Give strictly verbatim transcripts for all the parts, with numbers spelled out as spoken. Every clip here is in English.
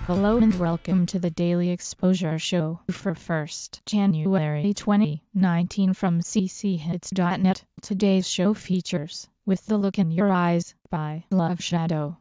Hello and welcome to the Daily Exposure Show for first January twenty nineteen from c c hits dot net. Today's show features With the Look in Your Eyes by Love Shadow.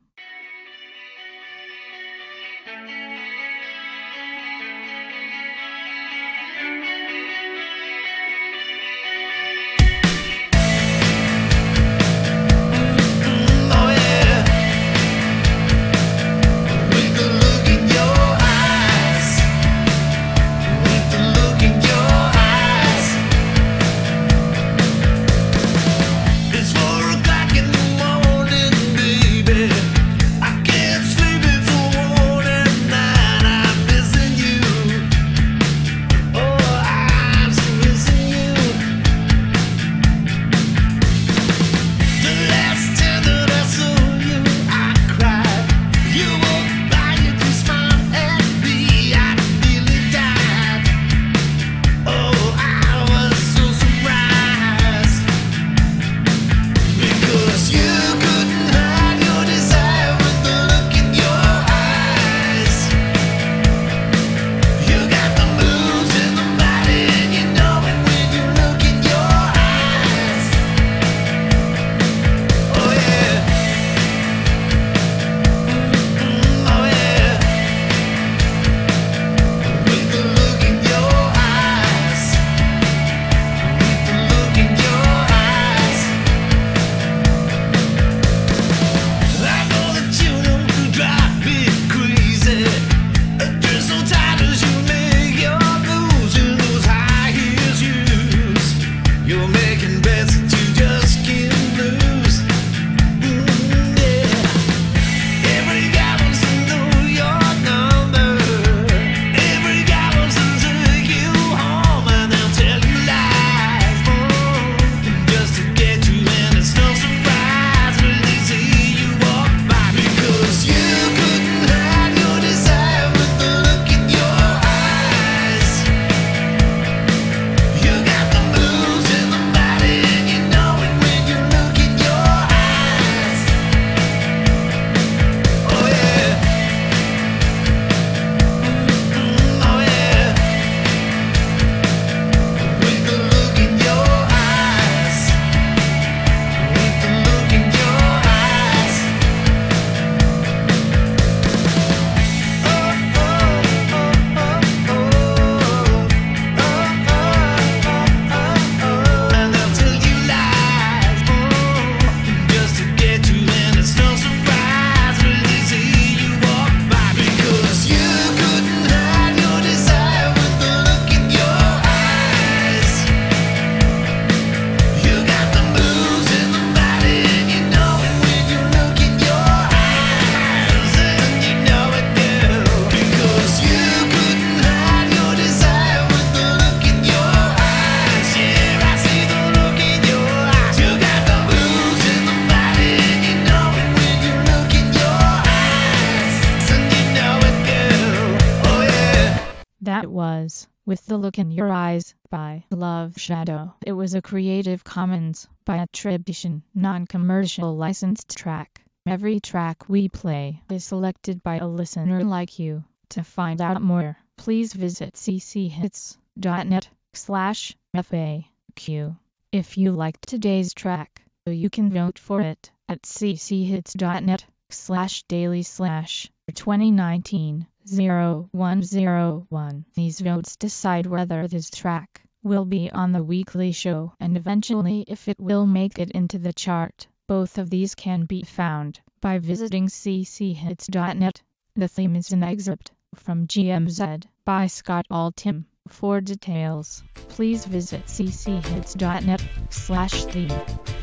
That was With the Look in Your Eyes by Love Shadow. It was a Creative Commons by attribution, non-commercial licensed track. Every track we play is selected by a listener like you. To find out more, please visit c c hits dot net slash F A Q. If you liked today's track, you can vote for it at c c hits dot net slash daily slash twenty nineteen zero one zero one. These votes decide whether this track will be on the weekly show and eventually if it will make it into the chart. Both of these can be found by visiting c c hits dot net. The theme is an excerpt from G M Z by Scott Altham. For details, please visit c c hits dot net slash theme.